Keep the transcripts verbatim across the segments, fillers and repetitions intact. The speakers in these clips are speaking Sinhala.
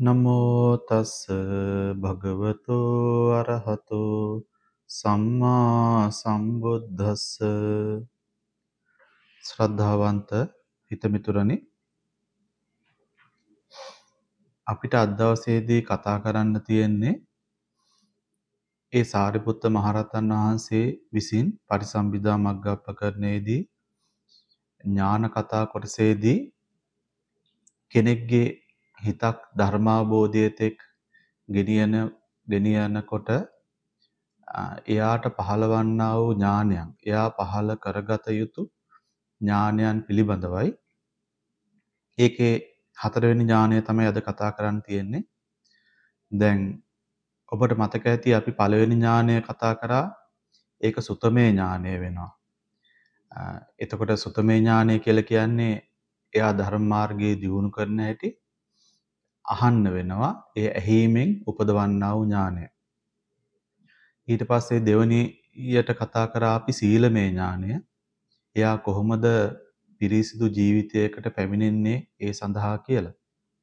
නමෝ තස් භගවතෝ අරහතෝ සම්මා සම්බුද්දස්ස ශ්‍රද්ධාවන්ත හිතමිතුරනි අපිට අද දවසේදී කතා කරන්න තියෙන්නේ ඒ සාරිපුත්ත මහරහතන් වහන්සේ විසින් පටිසම්භිදා මග්ගප්පකරණයේදී ඥාන කතා කොටසේදී කෙනෙක්ගේ හිතක් ධර්මාබෝධයට ගෙනියන ගෙනියනකොට එයාට පහළවන්නා වූ ඥානයන් එයා පහළ කරගත යුතු ඥානයන් පිළිබඳවයි ඒකේ හතරවෙනි ඥානය තමයි අද කතා කරන්න තියෙන්නේ. දැන් ඔබට මතක ඇති අපි පළවෙනි ඥානය කතා කරා ඒක සුතමේ ඥානය වෙනවා. එතකොට සුතමේ ඥානය කියලා කියන්නේ එයා ධර්ම මාර්ගයේ දියුණු කරන හැටි අහන්න වෙනවා. ඒ ඇහිීමෙන් උපදවන්නා වූ ඥානය. ඊට පස්සේ දෙවනියට කතා කරා අපි සීලමය ඥානය. එයා කොහොමද පිරිසිදු ජීවිතයකට පැමිණෙන්නේ ඒ සඳහා කියලා.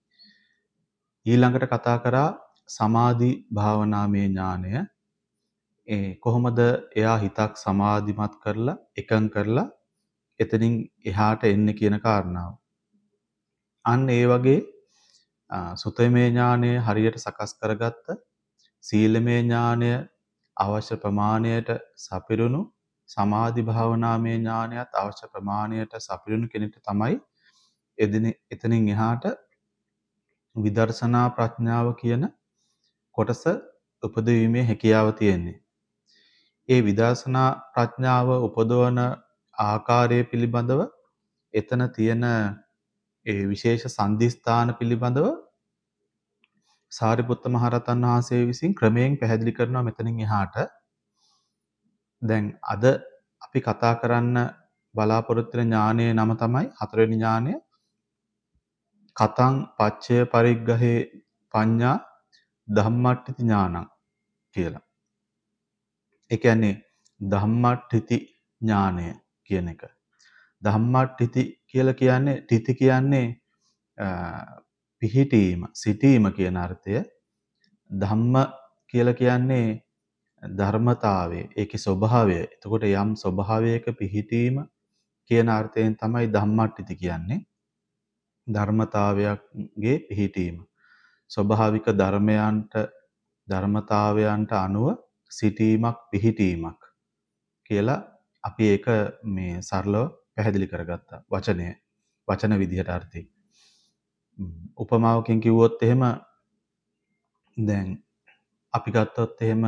ඊළඟට කතා කරා සමාධි භාවනාමය ඥානය. ඒ කොහොමද එයා හිතක් සමාධිමත් කරලා එකඟ කරලා එතනින් එහාට එන්නේ කියන කාරණාව. අන්න ඒ වගේ සුතමේ ඥානය හරියට සකස් කරගත්ත සීලමය ඥානය අවශ්‍ය ප්‍රමාණයට සපිරුණු සමාධි භාවනාමය ඥානයත් අවශ්‍ය ප්‍රමාණයට සපිරුණු කෙනෙක්ට තමයි එදින එතනින් එහාට විදර්ශනා ප්‍රඥාව කියන කොටස උපදවීමේ හැකියාව තියෙන්නේ. ඒ විදර්ශනා ප්‍රඥාව උපදවන ආකාරය පිළිබඳව එතන තියෙන ඒ විශේෂ සන්දිස්ථාන පිළිබඳව සාරිපුත්ත මහරහතන් වහන්සේ විසින් ක්‍රමයෙන් පැහැදිලි කරනවා මෙතනින් එහාට. දැන් අද අපි කතා කරන්න බලාපොරොත්තු වෙන ඥානයේ නම තමයි හතරවෙනි ඥානය. කතං පච්චය පරිග්ගහේ පඤ්ඤා ධම්මට්ඨිති ඥානං කියලා. ඒ කියන්නේ ධම්මට්ඨිති ඥානය කියන එක. ධම්මට්ඨිති කියලා කියන්නේ ඨිති කියන්නේ පිහිටීම, සිටීම කියන අර්ථය. ධම්ම කියලා කියන්නේ ධර්මතාවය, ඒකේ ස්වභාවය. එතකොට යම් ස්වභාවයක පිහිටීම කියන අර්ථයෙන් තමයි ධම්මට්ඨිති කියන්නේ. ධර්මතාවයන්ගේ පිහිටීම. ස්වභාවික ධර්මයන්ට ධර්මතාවයන්ට අනුව සිටීමක් පිහිටීමක් කියලා අපි ඒක මේ සරලව පැහැදිලි කරගත්තා. වචනය වචන විදිහට අර්ථය. උපමාවකින් කිව්වොත් එහෙම දැන් අපි ගත්තොත් එහෙම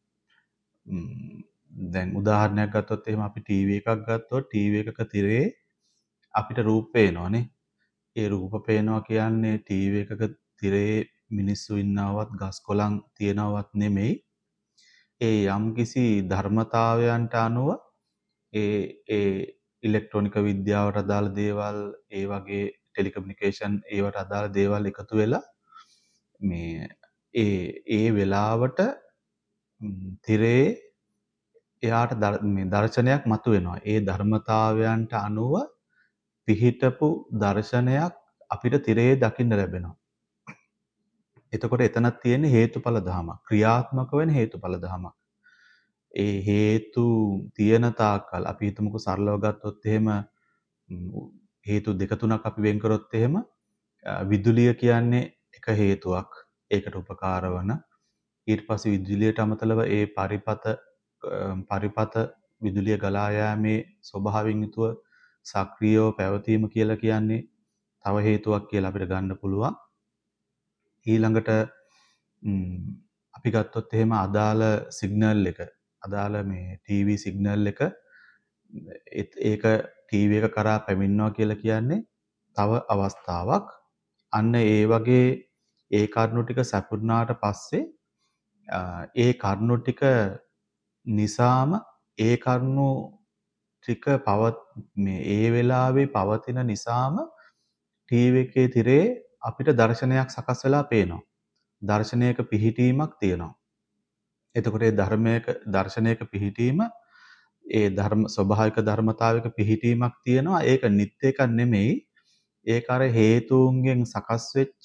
දැන් උදාහරණයක් ගත්තොත් එහෙම අපි ටීවී එකක් ගත්තොත් ටීවී එකක තිරේ අපිට රූප පේනවනේ. ඒ රූප පේනවා කියන්නේ ටීවී එකක තිරේ මිනිස්සු ඉන්නවවත් ගස් කොළන් තියනවත් නෙමෙයි. ඒ යම්කිසි ධර්මතාවයන්ට අනුව ඒ ඒ ඉලෙක්ට්‍රොනික විද්‍යාවට අදාළ දේවල් ඒ වගේ ටෙලිකමියුනිකේෂන් ඒවට අදාළ දේවල් එකතු වෙලා මේ ඒ ඒ වෙලාවට තිරේ එයාට මේ දර්ශනයක් මතුවෙනවා. ඒ ධර්මතාවයන්ට අනුව පිහිටපු දර්ශනයක් අපිට තිරේ දකින්න ලැබෙනවා. එතකොට එතනක් තියෙන හේතුඵල ධමයක්. ක්‍රියාත්මක වෙන හේතුඵල ධමයක්. ඒ හේතු තියෙන තාක්කල් අපි හිතමුකෝ සරලව ගත්තොත් එහෙම හේතු දෙක තුනක් අපි වෙන් කරොත් එහෙම විදුලිය කියන්නේ එක හේතුවක්. ඒකට උපකාර වන ඊට පස්සේ විදුලියට අමතරව ඒ පරිපත පරිපත විදුලිය ගලා යාමේ ස්වභාවයෙන් යුතුව සක්‍රියව පැවතීම කියලා කියන්නේ තව හේතුවක් කියලා අපිට ගන්න පුළුවන්. ඊළඟට අපි ගත්තොත් එහෙම අදාළ සිග්නල් එක අදාළ මේ ටීවී සිග්නල් එක ඒක ටීවී එක කරා පැමිණෙනවා කියලා කියන්නේ තව අවස්ථාවක්. අන්න ඒ වගේ ඒ කරුණු ටික සැපුණාට පස්සේ ඒ කරුණු ටික නිසාම ඒ කරුණු ටික පවත් මේ ඒ වෙලාවේ පවතින නිසාම ටීවී එකේ තිරේ අපිට දර්ශනයක් සකස් වෙලා පේනවා. දර්ශනයක පිහිටීමක් තියෙනවා. එතකොට ඒ ධර්මයක දර්ශනයක පිහිටීම ඒ ධර්ම ස්වභාවික ධර්මතාවයක පිහිටීමක් තියෙනවා. ඒක නිත්‍ය එකක් නෙමෙයි. ඒක අර හේතුන්ගෙන් සකස් වෙච්ච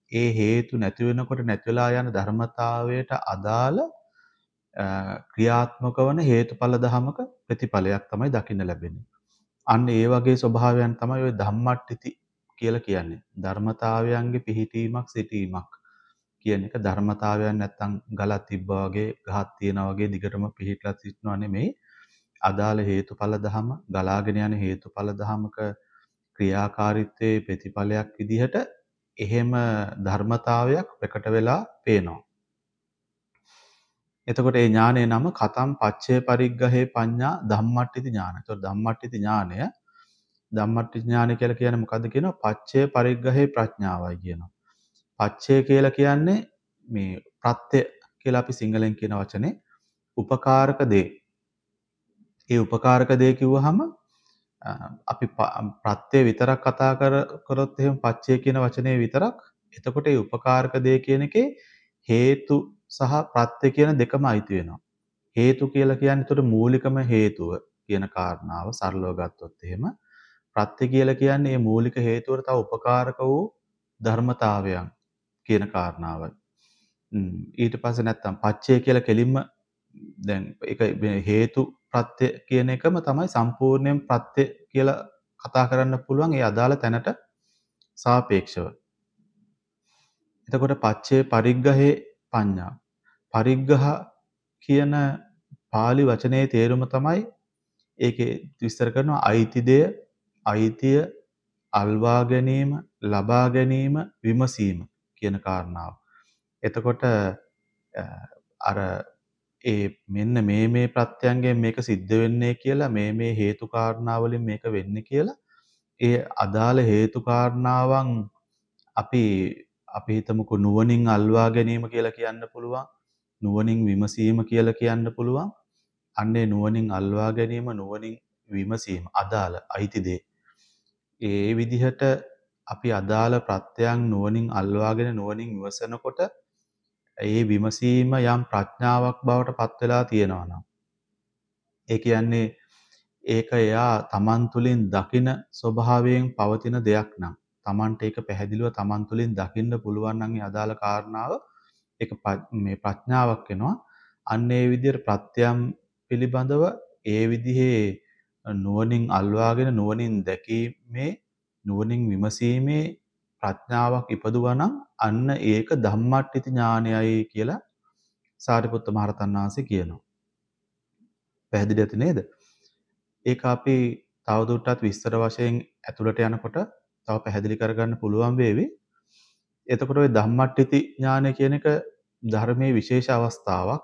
ඒ හේතු නැති වෙනකොට නැති වෙලා යන ධර්මතාවයට අදාළ අ, ක්‍රියාත්මක වන හේතුඵල ධමක ප්‍රතිඵලයක් තමයි දකින්න ලැබෙන්නේ. අන්න ඒ වගේ ස්වභාවයන් තමයි ওই ධම්මට්ඨිති කියලා කියන්නේ. ධර්මතාවයන්ගේ පිහිටීමක් සිටීමක් කියන එක ධර්මතාවයන් නැත්තම් ගලක් තිබ්බා වගේ ගහක් තියනා වගේ දිගටම පිහිටලා සිටිනව නෙමෙයි. අදාළ හේතුඵල ධම ගලාගෙන යන හේතුඵල ධමක ක්‍රියාකාරීත්වයේ ප්‍රතිඵලයක් විදිහට එහෙම ධර්මතාවයක් ප්‍රකට වෙලා පේනවා. එතකොට මේ ඥානයේ නම කතම් පච්චේ පරිග්ගහේ පඤ්ඤා ධම්මට්ඨිති ඥාන. එතකොට ධම්මට්ඨිති ඥානය ධම්මට්ඨිති ඥානය කියලා කියන්නේ මොකද්ද කියනවා? පච්චේ පරිග්ගහේ ප්‍රඥාවයි කියනවා. පච්චය කියලා කියන්නේ මේ ප්‍රත්‍ය කියලා අපි සිංහලෙන් කියන වචනේ උපකාරක දේ. ඒ උපකාරක දේ කිව්වහම අපි ප්‍රත්‍ය විතරක් කතා කර කරොත් එහෙම පච්චය කියන වචනේ විතරක් එතකොට ඒ උපකාරක දේ කියන එකේ හේතු සහ ප්‍රත්‍ය කියන දෙකම අයිති වෙනවා. හේතු කියලා කියන්නේ ඒතර මූලිකම හේතුව කියන කාරණාව සරලව ගත්තොත් එහෙම ප්‍රත්‍ය කියලා කියන්නේ මේ මූලික හේතුවට තව උපකාරක වූ ධර්මතාවයන් කියන කාරණාවයි. ඊට පස්සේ නැත්තම් පච්චය කියලා කෙලින්ම දැන් ඒක හේතු ප්‍රත්‍ය කියන එකම තමයි සම්පූර්ණයෙන් ප්‍රත්‍ය කියලා කතා කරන්න පුළුවන් ඒ අදාළ තැනට සාපේක්ෂව. එතකොට පච්චේ පරිග්ගහේ පඤ්ඤා. පරිග්ගහ කියන pāli වචනේ තේරුම තමයි ඒකේ විස්තර කරනවා අයිති දෙය, අයිතිය, අල්වා ගැනීම, ලබා ගැනීම, විමසීම කියන කාරණාව. එතකොට අර ඒ මෙන්න මේ මේ ප්‍රත්‍යයන්ගෙන් මේක සිද්ධ වෙන්නේ කියලා මේ මේ හේතු කාරණා වලින් මේක වෙන්නේ කියලා ඒ අදාළ හේතු කාරණාවන් අපි අපි හිතමුකෝ නුවණින් අල්වා ගැනීම කියලා කියන්න පුළුවන් නුවණින් විමසීම කියලා කියන්න පුළුවන් අන්නේ නුවණින් අල්වා ගැනීම නුවණින් විමසීම අදාළ අයිති දේ ඒ විදිහට අපි අදාළ ප්‍රත්‍යයන් නුවණින් අල්වාගෙන නුවණින් විමසනකොට ඒ විමසීම යම් ප්‍රඥාවක් බවට පත් වෙලා තියෙනවා නම් ඒ කියන්නේ ඒක එයා තමන් තුළින් දකින ස්වභාවයෙන් පවතින දෙයක් නම් තමන්ට ඒක පැහැදිලිව තමන් තුළින් දකින්න පුළුවන් නම් ඒ අදාළ කාරණාව ඒක මේ ප්‍රඥාවක් වෙනවා අන්න ඒ විදිහට ප්‍රත්‍යයන් පිළිබඳව ඒ විදිහේ නුවණින් අල්වාගෙන නුවණින් දැකීමේ නුවණින් විමසීමේ ප්‍රඥාවක් ඉපදුවා නම් අන්න ඒක ධම්මට්ඨිති ඥානයයි කියලා සාරිපුත්ත මහරහතන් වහන්සේ කියනවා. පැහැදිලි ඇති නේද? ඒක අපි තවදුරටත් විස්තර වශයෙන් ඇතුළට යනකොට තව පැහැදිලි කරගන්න පුළුවන් වේවි. එතකොට ওই ධම්මට්ඨිති ඥානය කියන එක ධර්මයේ විශේෂ අවස්ථාවක්.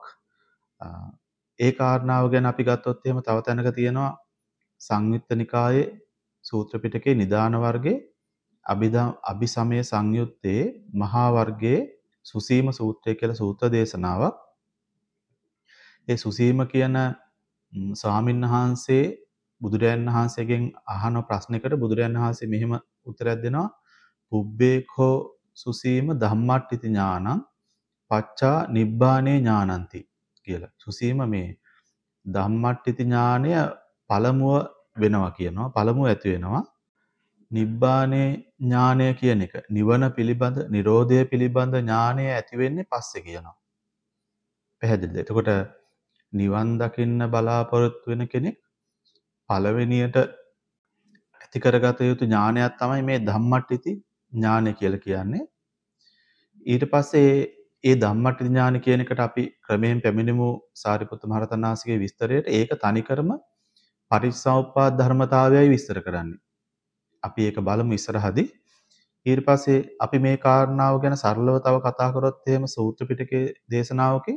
ඒ කාරණාව ගැන අපි ගත්තොත් එහෙම තව තැනක තියෙනවා සංයුත්ත නිකායේ සූත්‍ර පිටකේ නිදාන වර්ගයේ අභිධම් අභිසමය සංයුත්තේ මහා වර්ගයේ සුසීම සූත්‍රය කියලා සූත්‍ර දේශනාවක්. ඒ සුසීම කියන ස්වාමීන් වහන්සේ බුදුරයන් වහන්සේගෙන් අහන ප්‍රශ්නයකට බුදුරයන් වහන්සේ මෙහෙම උත්තරයක් දෙනවා. පුබ්බේකෝ සුසීම ධම්මට්ඨිති ඥානං පච්චා නිබ්බානේ ඥානಂತಿ කියලා. සුසීම මේ ධම්මට්ඨිති ඥානය පළමුව වෙනවා කියනවා. පළමුව ඇති වෙනවා. නිබ්බානේ ඥානය කියන එක නිවන පිළිබඳ, නිරෝධය පිළිබඳ ඥානය ඇති වෙන්නේ පස්සේ කියනවා. පැහැදිලිද? එතකොට නිවන් දකින්න බලාපොරොත්තු වෙන කෙනෙක් පළවෙනියට ඇති කරගත යුතු ඥානයක් තමයි මේ ධම්මට්ඨිති ඥානය කියලා කියන්නේ. ඊට පස්සේ ඒ ධම්මට්ඨිති ඥාන කියන එකට අපි ක්‍රමයෙන් පැමිණෙමු සාරිපුත්ත මහරහතන් වහන්සේගේ විස්තරයට. ඒක තනිකරම පටිච්චසමුප්පාද ධර්මතාවයයි විස්තර කරන්නේ. අපි ඒක බලමු ඉස්සරහදී. ඊට පස්සේ අපි මේ කාරණාව ගැන සරලව තව කතා කරොත් එහෙම සූත්‍ර පිටකයේ දේශනාවකේ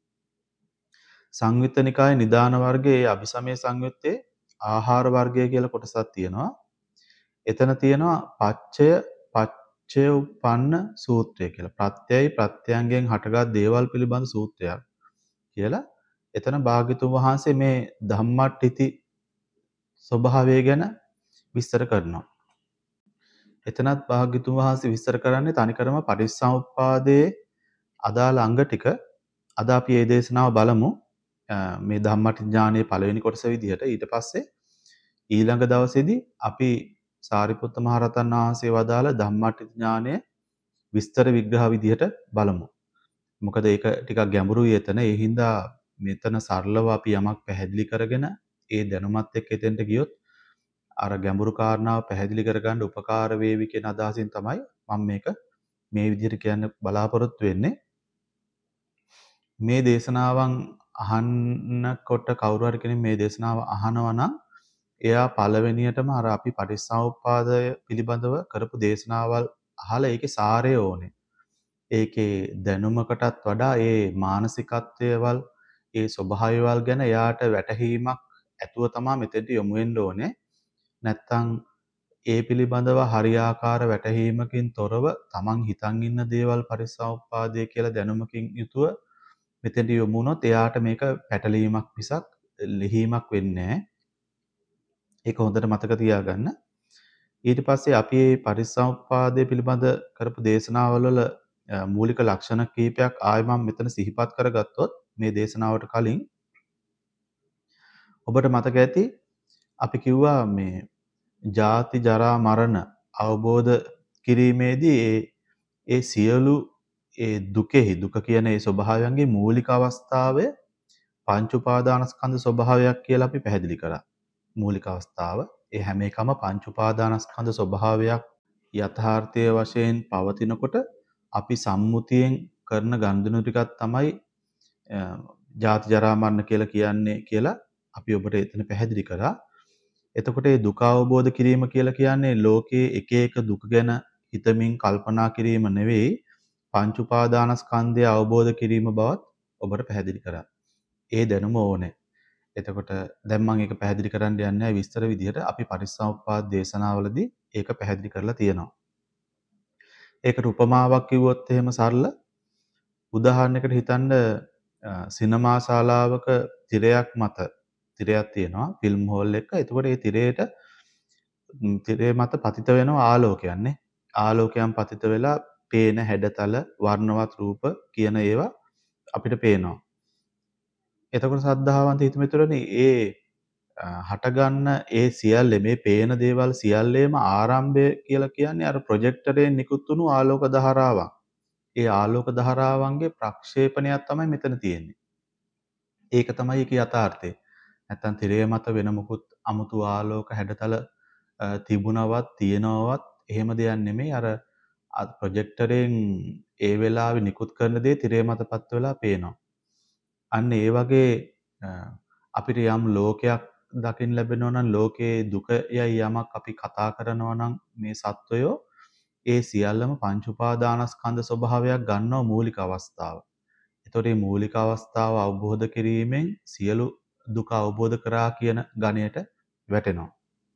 සංයුත්ත නිකායේ නිදාන වර්ගයේ අභිසමය සංයුත්තේ ආහාර වර්ගය කියලා කොටසක් තියෙනවා. එතන තියෙනවා පච්චය පච්චය උප්පන්න සූත්‍රය කියලා. ප්‍රත්‍යයයි ප්‍රත්‍යයන්ගෙන් හටගත් දේවල් පිළිබඳ සූත්‍රයක් කියලා. එතන භාග්‍යතුන් වහන්සේ මේ ධම්මට්ඨිති ස්වභාවය ගැන විස්තර කරනවා. එතනත් භාග්‍යතුන් වහන්සේ විස්තර කරන්නේ තනිකරම පටිච්චසමුප්පාදයේ අදාළ අංග ටික. අද අපි මේ දේශනාව බලමු. මේ ධම්මට්ඨිති ඥානයේ පළවෙනි කොටස විදිහට. ඊට පස්සේ ඊළඟ දවසේදී අපි සාරිපුත්ත මහරහතන් වහන්සේ වදාළ ධම්මට්ඨිති ඥානය විස්තර විග්‍රහ විදිහට බලමු. මොකද ඒක ටිකක් ගැඹුරුයි එතන. ඒ හින්දා මෙතන සරලව අපි යමක් පැහැදිලි කරගෙන ඒ දැනුමත් එක්ක එතෙන්ට ගියොත් අර ගැඹුරු කාරණාව පැහැදිලි කරගන්න උපකාර වේවි කියන අදහසින් තමයි මම මේක මේ විදිහට කියන්න බලාපොරොත්තු වෙන්නේ. මේ දේශනාවන් අහන්නකොට කවුරු හරි කෙනෙක් මේ දේශනාව අහනවා නම් එයා පළවෙනියටම අර අපි පටිච්චසමුප්පාදය පිළිබඳව කරපු දේශනාවල් අහලා ඒකේ සාරය ඕනේ. ඒකේ දැනුමකටත් වඩා ඒ මානසිකත්වයවල් ඒ ස්වභාවයවල් ගැන එයාට වැටහීමක් ඇතුව තමයි මෙතෙන්ට යොමු වෙන්න ඕනේ. නැත්තම් ඒ පිළිබඳව හරියාකාර වැටහීමකින් තොරව තමන් හිතන් ඉන්න දේවල් පරිසම්පාදයේ කියලා දැනුමකින් යුතුව මෙතෙන්ට යොමු වුණොත් එයාට මේක පැටලීමක් මිසක් ලිහීමක් වෙන්නේ නැහැ. ඒක හොඳට මතක තියාගන්න. ඊට පස්සේ අපි මේ පරිසම්පාදයේ පිළිබඳ කරපු දේශනාවල වල මූලික ලක්ෂණ කීපයක් ආයෙ මම මෙතන සිහිපත් කරගත්තොත් මේ දේශනාවට කලින් ඔබට මතක ඇති අපි කිව්වා මේ ජාති ජරා මරණ අවබෝධ කිරීමේදී ඒ ඒ සියලු ඒ දුකෙහි දුක කියන ඒ ස්වභාවයන්ගේ මූලික අවස්ථාවය පංච උපාදානස්කන්ධ ස්වභාවයක් කියලා අපි පැහැදිලි කරා. මූලික අවස්ථාව ඒ හැම එකම පංච උපාදානස්කන්ධ ස්වභාවයක් යථාර්ථයේ වශයෙන් පවතිනකොට අපි සම්මුතියෙන් කරන ගනුදෙනු ටිකක් තමයි ජාති ජරා මරණ කියලා කියන්නේ කියලා අපි ඔබට එතන පැහැදිලි කරා. එතකොට මේ දුක අවබෝධ කිරීම කියලා කියන්නේ ලෝකයේ එක එක දුක ගැන හිතමින් කල්පනා කිරීම නෙවෙයි පංච උපාදානස්කන්ධය අවබෝධ කිරීම බවත් ඔබට පැහැදිලි කරා. ඒ දැනුම ඕනේ. එතකොට දැන් මම ඒක පැහැදිලි කරන්න යන්නේ විස්තර විදිහට අපි පටිච්චසමුප්පාද දේශනාවලදී ඒක පැහැදිලි කරලා තියෙනවා. ඒකට උපමාවක් කිව්වොත් එහෙම සරල උදාහරණයකට හිතන්න සිනමා ශාලාවක තිරයක් මත තිරයක් තියෙනවා ෆිල්ම් හෝල් එක. එතකොට මේ තිරයට තිරය මත පතිත වෙනවා ආලෝකයන් නේ. ආලෝකයන් පතිත වෙලා පේන හැඩතල වර්ණවත් රූප කියන ඒවා අපිට පේනවා. එතකොට සද්ධාවන්ත හිතමිතුරනේ ඒ හටගන්න ඒ සියල්ල මේ පේන දේවල් සියල්ලේම ආරම්භය කියලා කියන්නේ අර ප්‍රොජෙක්ටරයෙන් නිකුත් වුණු ආලෝක ධාරාවක්. ඒ ආලෝක ධාරාවන්ගේ ප්‍රක්ෂේපණයක් තමයි මෙතන තියෙන්නේ. ඒක තමයි ඒකේ යථාර්ථය. නැත්තම් තිරය මත වෙන මොකුත් අමුතු ආලෝක හැඩතල තිබුණවත් තියෙනවත් එහෙම දෙයක් නෙමෙයි. අර ප්‍රොජෙක්ටරයෙන් ඒ වෙලාවේ නිකුත් කරන දේ තිරය මතපත් වෙලා පේනවා. අන්න ඒ වගේ අපිට යම් ලෝකයක් දකින්න ලැබෙනවා නම් ලෝකයේ දුක යයි යමක් අපි කතා කරනවා නම් මේ සත්වයෝ ඒ සියල්ලම පංච උපාදානස්කන්ධ ස්වභාවයක් ගන්නවා මූලික අවස්ථාව. ඒතකොට මේ මූලික අවස්ථාව අවබෝධ කිරීමෙන් සියලු දුක අවබෝධ කරා කියන ගණයට වැටෙනවා.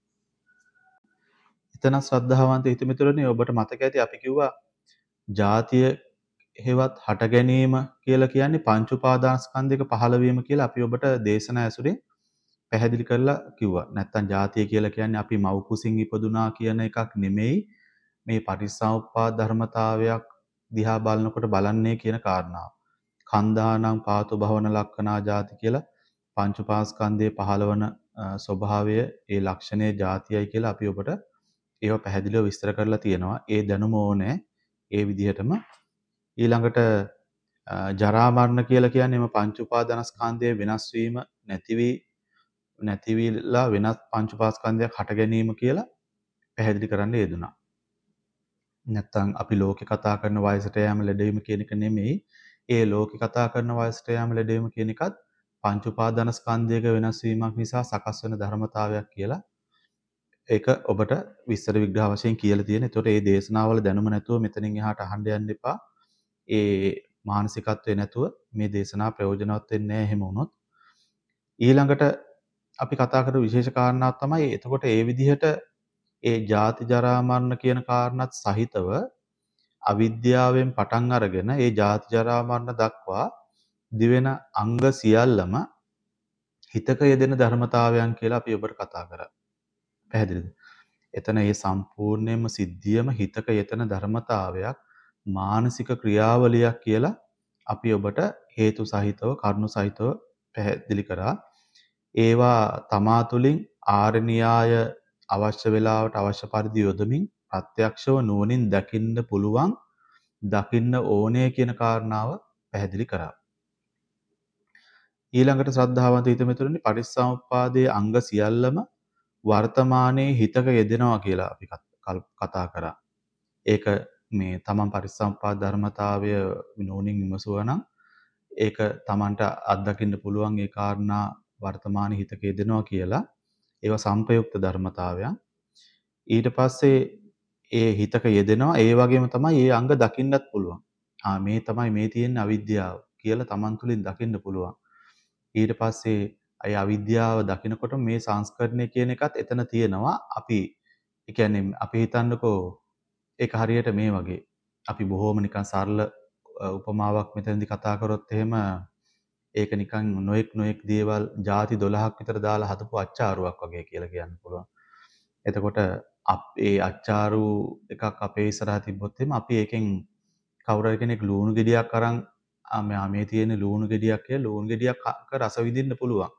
එතන ශ්‍රද්ධාවන්ත හිතමිතුරනේ ඔබට මතක ඇති අපි කිව්වා ජාතිය හේවත් හට ගැනීම කියලා කියන්නේ පංච උපාදානස්කන්ධයක පහළ වීම කියලා අපි ඔබට දේශනා ඇසුරේ පැහැදිලි කරලා කිව්වා. නැත්තම් ජාතිය කියලා කියන්නේ අපි මව් කුසින් ඉපදුනා කියන එකක් නෙමෙයි. මේ පටිච්චසමුප්පාද ධර්මතාවයක් දිහා බලනකොට බලන්නේ කියන කාරණාව. කන්දානම් පාතු භවන ලක්ෂණා ජාති කියලා පංච උපාස්කන්ධයේ පහළවන ස්වභාවය ඒ ලක්ෂණයේ ජාතියයි කියලා අපි ඔබට ඒව පැහැදිලිව විස්තර කරලා තියෙනවා. ඒ දැනුම ඕනේ ඒ විදිහටම ඊළඟට ජරා මරණ කියලා කියන්නේ මේ පංච උපාදානස්කන්ධයේ වෙනස් වීම නැති වී නැති වීලා වෙනස් පංච උපාස්කන්ධයක් හට ගැනීම කියලා පැහැදිලි කරන්න යෙදුනා. නැත්තම් අපි ලෝකේ කතා කරන වයසට යෑම ලැබීම කියන එක නෙමෙයි. ඒ ලෝකේ කතා කරන වයසට යෑම ලැබීම කියන එකත් පංච උපාදානස්කන්ධයක වෙනස් වීමක් නිසා සකස් වෙන ධර්මතාවයක් කියලා ඒක ඔබට විස්තර විග්‍රහ වශයෙන් කියලා තියෙන. ඒතකොට මේ දේශනාවල දැනුම නැතුව මෙතනින් එහාට අහන්න යන්න එපා. ඒ මානසිකත්වේ නැතුව මේ දේශනා ප්‍රයෝජනවත් වෙන්නේ නැහැ එහෙම වුණොත්. ඊළඟට අපි කතා කරපු විශේෂ කාරණාවක් තමයි එතකොට ඒ විදිහට ඒ ජාති ජරා මරණ කියන කාරණාත් සහිතව අවිද්‍යාවෙන් පටන් අරගෙන ඒ ජාති ජරා මරණ දක්වා දිවෙන අංග සියල්ලම හිතක යෙදෙන ධර්මතාවයන් කියලා අපි ඔබට කතා කරා. පැහැදිලිද? එතන මේ සම්පූර්ණයෙන්ම සිද්ධියම හිතක යෙතන ධර්මතාවයක් මානසික ක්‍රියාවලියක් කියලා අපි ඔබට හේතු සහිතව කරුණු සහිතව පැහැදිලි කරා. ඒවා තමා තුළින් ආර්ය න්‍යාය අවශ්‍ය වෙලාවට අවශ්‍ය පරිදි යොදමින් ප්‍රත්‍යක්ෂව නුවණින් දකින්න පුළුවන් දකින්න ඕනේ කියන කාරණාව පැහැදිලි කරා. ඊළඟට ශ්‍රද්ධාවන්ත හිතමිතුරනි පටිච්චසමුප්පාදයේ අංග සියල්ලම වර්තමානයේ හිතක යෙදෙනවා කියලා අපි කතා කරා. ඒක මේ තමන් පටිච්චසමුප්පාද ධර්මතාවය නුවණින් විමසුවා නම් ඒක තමන්ට අත්දකින්න පුළුවන් ඒ කාරණා වර්තමානයේ හිතක යෙදෙනවා කියලා. ඒවා සංපයුක්ත ධර්මතාවයන්. ඊට පස්සේ ඒ හිතක යෙදෙනවා ඒ වගේම තමයි ඒ අංග දකින්නත් පුළුවන්. ආ මේ තමයි මේ තියෙන අවිද්‍යාව කියලා තමන් තුළින් දකින්න පුළුවන්. ඊට පස්සේ අය අවිද්‍යාව දකිනකොට මේ සංස්කරණය කියන එකත් එතන තියෙනවා. අපි ඒ කියන්නේ අපි හිතන්නකෝ ඒක හරියට මේ වගේ. අපි බොහොම නිකන් සරල උපමාවක් මෙතනදී කතා කරොත් එහෙම ඒක නිකන් නොඑක් නොඑක් දේවල් ಜಾති දොළහක් විතර දාලා හදපු අච්චාරුවක් වගේ කියලා කියන්න පුළුවන්. එතකොට අපේ අච්චාරු එකක් අපේ ඉස්සරහා තිබ්බොත් එහෙම අපි ඒකෙන් කවුරු හරි කෙනෙක් ලුණු ගෙඩියක් අරන් ආ මේ තියෙන ලුණු ගෙඩියක් කියලා ලුණු ගෙඩියක් රස විඳින්න පුළුවන්.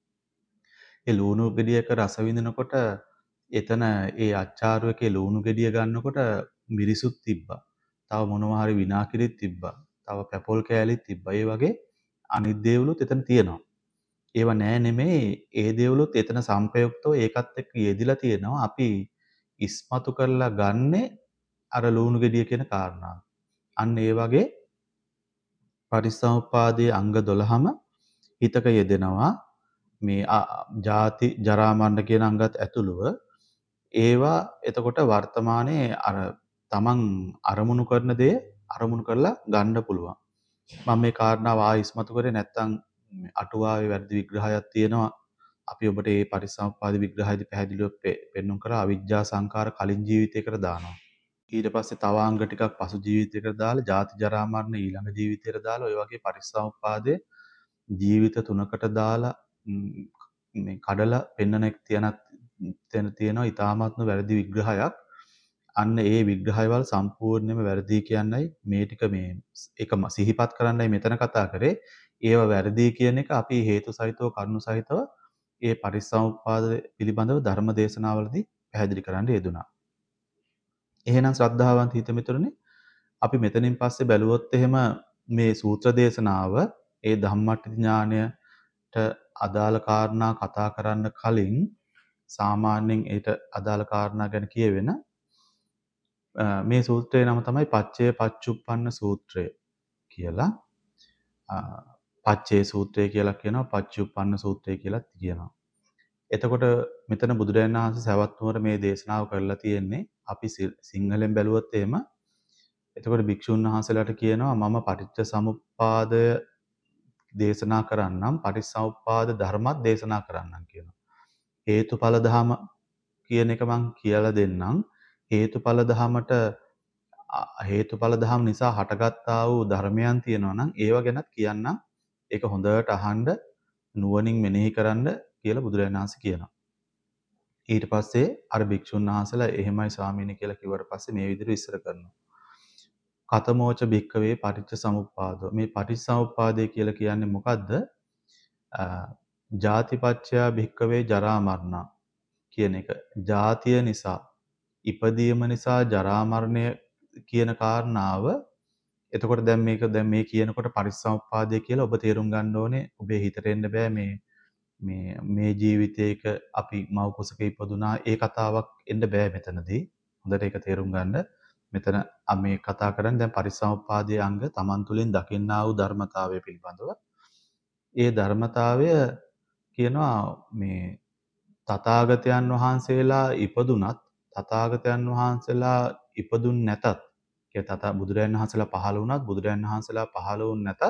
ඒ ලුණු ගෙඩියක රස විඳිනකොට එතන ඒ අච්චාරු එකේ ලුණු ගෙඩිය ගන්නකොට මිරිසුත් තිබ්බා. තව මොනවා හරි විනාකිරිත් තිබ්බා. තව පැපොල් කෑලිත් තිබ්බා. ඒ වගේ අනිත් දේවලුත් එතන තියෙනවා. ඒව නෑ නෙමෙයි ඒ දේවලුත් එතන සංපයුක්තව ඒකත් එක්ක යෙදිලා තියෙනවා. අපි ඉස්මතු කරලා ගන්නේ අර ලුණු ගෙඩිය කියන කාරණාව. අන්න ඒ වගේ පටිච්චසමුප්පාදයේ අංග දොළහම හිතක යෙදෙනවා. මේ ජාති ජරා මරණ කියන අංගත් ඇතුළුව ඒවා එතකොට වර්තමානයේ අර තමන් අරමුණු කරන දේ අරමුණු කරලා ගන්න පුළුවන්. මම මේ කාරණාව ආයෙ ඉස්මතු කරේ නැත්නම් අටුවාවේ වැරදි විග්‍රහයක් තියෙනවා. අපි ඔබට මේ පරිසම්පාද විග්‍රහයේදී පැහැදිලිව පෙන්වන්න කරා අවිජ්ජා සංකාර කලින් ජීවිතයකට දානවා. ඊට පස්සේ තව අංග ටිකක් පසු ජීවිතයකට දාලා ජාති ජරා මරණ ඊළඟ ජීවිතයට දාලා ඔය වගේ පරිසම්පාදයේ ජීවිත තුනකට දාලා මේ කඩලා පෙන්වන එක තියෙන තියෙනවා ඊටාත්ම වැරදි විග්‍රහයක්. අන්න ඒ විග්‍රහයවල සම්පූර්ණයෙන්ම වැරදි කියන්නයි මේ ටික මේ ඒක සිහිපත් කරන්නයි මෙතන කතා කරේ. ඒව වැරදි කියන එක අපි හේතු සහිතව කරුණු සහිතව ඒ පරිසම්පාද පිළිබඳව ධර්ම දේශනාවලදී පැහැදිලි කරන්න යෙදුනා. එහෙනම් ශ්‍රද්ධාවන්ත හිතමිතුරනේ අපි මෙතනින් පස්සේ බැලුවොත් එහෙම මේ සූත්‍ර දේශනාව ඒ ධම්මට්ටි ඥානයට අදාළ කාරණා කතා කරන්න කලින් සාමාන්‍යයෙන් ඒට අදාළ කාරණා ගැන කියවෙන මේ සූත්‍රයේ නම තමයි පච්චේ පච්චුප්පන්න සූත්‍රය කියලා. පච්චේ සූත්‍රය කියලා කියනවා පච්චුප්පන්න සූත්‍රය කියලා කියනවා. එතකොට මෙතන බුදුරජාණන් වහන්සේ සවැත් නුවර මේ දේශනාව කරලා තියෙන්නේ අපි සිංහලෙන් බැලුවොත් එහෙම එතකොට භික්ෂුන් වහන්සේලාට කියනවා මම පටිච්ච සමුප්පාදය දේශනා කරන්නම් පටිච්චසමුප්පාද ධර්මත් දේශනා කරන්නම් කියනවා. හේතුඵල ධම කියන එක මම කියලා දෙන්නම්. හේතුඵල ධමයට හේතුඵල ධම නිසා හටගත්තා වූ ධර්මයන් තියෙනවා නම් ඒව ගැනත් කියන්නම්. ඒක හොඳට අහන්න නුවණින් මෙනෙහි කරන්න කියලා බුදුරජාණන් වහන්සේ කියනවා. ඊට පස්සේ අර භික්ෂුන් වහන්සේලා එහෙමයි ස්වාමීනි කියලා කිව්වට පස්සේ මේ විදිහට විස්තර කරනවා. කතමෝච භික්කවේ පටිච්ච සමුප්පාදෝ. මේ පටිච්ච සමුප්පාදය කියලා කියන්නේ මොකද්ද? ජාතිපච්චයා භික්කවේ ජරා මරණ කියන එක. ජාතිය නිසා ඉපදීම නිසා ජරා මරණය කියන කාරණාව එතකොට දැන් මේක දැන් මේ කියනකොට පරිසම්පාදය කියලා ඔබ තේරුම් ගන්න ඕනේ. ඔබේ හිතට එන්න බෑ මේ මේ මේ ජීවිතයක අපි මව කුසක ඉපදුනා ඒ කතාවක් එන්න බෑ මෙතනදී. හොඳට ඒක තේරුම් ගන්න. මෙතන මේ කතා කරන්නේ දැන් පරිසම්පාදයේ අංග Taman තුලින් දකින්නා වූ ධර්මතාවය පිළිබඳව. ඒ ධර්මතාවය කියනවා මේ තථාගතයන් වහන්සේලා ඉපදුනත් තථාගතයන් වහන්සේලා ඉපදුන් නැතත් ඒ තථා බුදුරයන් වහන්සේලා පහළ වුණත් බුදුරයන් වහන්සේලා පහළ වුන් නැතත්